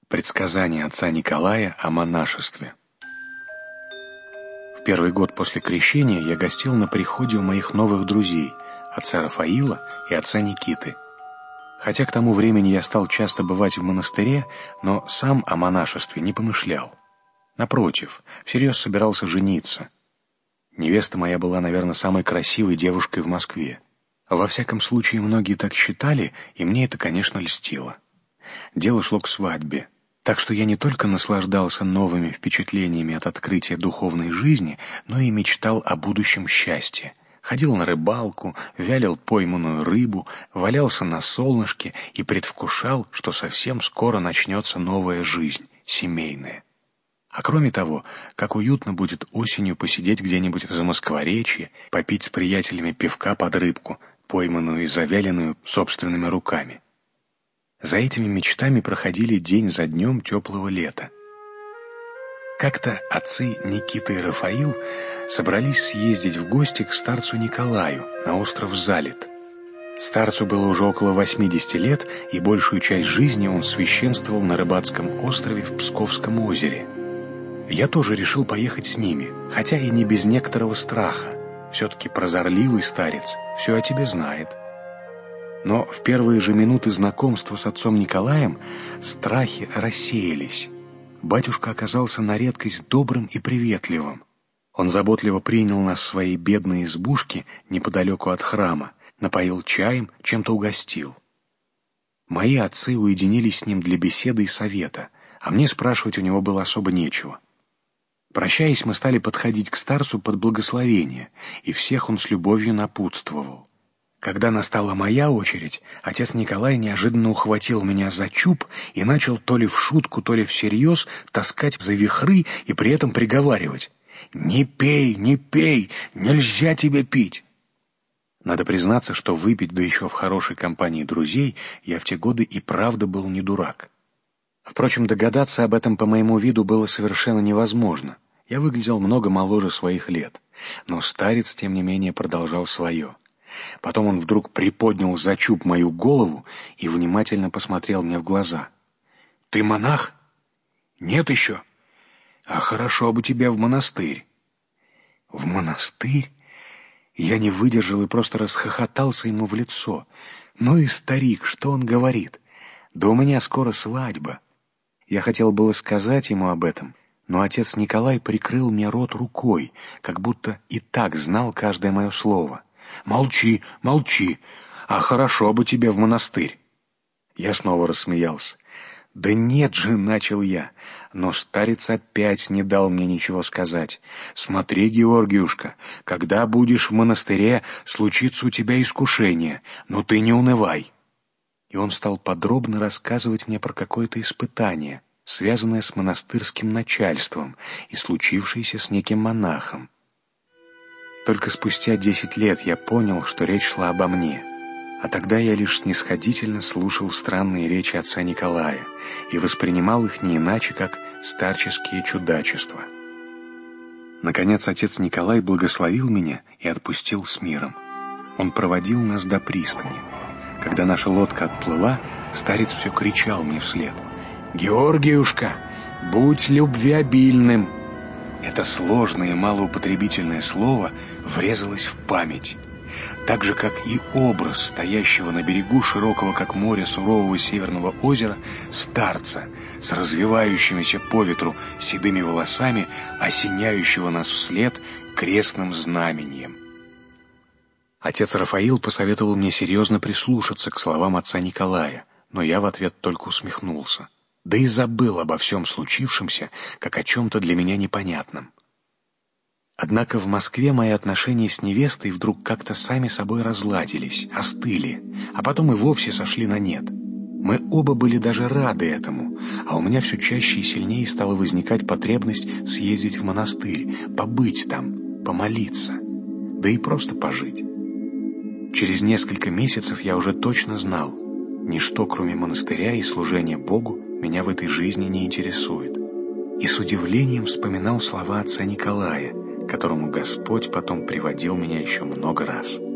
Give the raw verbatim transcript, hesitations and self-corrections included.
Предсказание отца Николая о монашестве. В первый год после крещения я гостил на приходе у моих новых друзей, отца Рафаила и отца Никиты. Хотя к тому времени я стал часто бывать в монастыре, но сам о монашестве не помышлял. Напротив, всерьез собирался жениться. Невеста моя была, наверное, самой красивой девушкой в Москве. Во всяком случае, многие так считали, и мне это, конечно, льстило. Дело шло к свадьбе. Так что я не только наслаждался новыми впечатлениями от открытия духовной жизни, но и мечтал о будущем счастье. Ходил на рыбалку, вялил пойманную рыбу, валялся на солнышке и предвкушал, что совсем скоро начнется новая жизнь, семейная. А кроме того, как уютно будет осенью посидеть где-нибудь в Замоскворечье, попить с приятелями пивка под рыбку, пойманную и завяленную собственными руками. За этими мечтами проходили день за днем теплого лета. Как-то отцы Никита и Рафаил собрались съездить в гости к старцу Николаю на остров Залет. Старцу было уже около восьмидесяти лет, и большую часть жизни он священствовал на рыбацком острове в Псковском озере. Я тоже решил поехать с ними, хотя и не без некоторого страха. Все-таки прозорливый старец все о тебе знает. Но в первые же минуты знакомства с отцом Николаем страхи рассеялись. Батюшка оказался на редкость добрым и приветливым. Он заботливо принял нас в своей бедной избушке неподалеку от храма, напоил чаем, чем-то угостил. Мои отцы уединились с ним для беседы и совета, а мне спрашивать у него было особо нечего. Прощаясь, мы стали подходить к старцу под благословение, и всех он с любовью напутствовал. Когда настала моя очередь, отец Николай неожиданно ухватил меня за чуб и начал то ли в шутку, то ли всерьез таскать за вихры и при этом приговаривать: «Не пей, не пей, нельзя тебе пить!» Надо признаться, что выпить, да еще в хорошей компании друзей, я в те годы и правда был не дурак. Впрочем, догадаться об этом по моему виду было совершенно невозможно. Я выглядел много моложе своих лет, но старец, тем не менее, продолжал свое. Потом он вдруг приподнял за чуб мою голову и внимательно посмотрел мне в глаза. «Ты монах? Нет еще? А хорошо бы тебя в монастырь». «В монастырь?» Я не выдержал и просто расхохотался ему в лицо. «Ну и старик, что он говорит? Да у меня скоро свадьба». Я хотел было сказать ему об этом, но отец Николай прикрыл мне рот рукой, как будто и так знал каждое мое слово. «Молчи, молчи, а хорошо бы тебе в монастырь». Я снова рассмеялся. «Да нет же», — начал я, но старец опять не дал мне ничего сказать. «Смотри, Георгиюшка, когда будешь в монастыре, случится у тебя искушение, но ты не унывай». И он стал подробно рассказывать мне про какое-то испытание, связанное с монастырским начальством и случившееся с неким монахом. Только спустя десять лет я понял, что речь шла обо мне, а тогда я лишь снисходительно слушал странные речи отца Николая и воспринимал их не иначе, как старческие чудачества. Наконец отец Николай благословил меня и отпустил с миром. Он проводил нас до пристани. Когда наша лодка отплыла, старец все кричал мне вслед: «Георгиюшка, будь любвеобильным!» Это сложное и малоупотребительное слово врезалось в память, так же, как и образ стоящего на берегу широкого, как море, сурового северного озера старца с развивающимися по ветру седыми волосами, осеняющего нас вслед крестным знаменем. Отец Рафаил посоветовал мне серьезно прислушаться к словам отца Николая, но я в ответ только усмехнулся. Да и забыл обо всем случившемся, как о чем-то для меня непонятном. Однако в Москве мои отношения с невестой вдруг как-то сами собой разладились, остыли, а потом и вовсе сошли на нет. Мы оба были даже рады этому, а у меня все чаще и сильнее стала возникать потребность съездить в монастырь, побыть там, помолиться, да и просто пожить. Через несколько месяцев я уже точно знал, ничто, кроме монастыря и служения Богу, меня в этой жизни не интересует. И с удивлением вспоминал слова отца Николая, к которому Господь потом приводил меня еще много раз.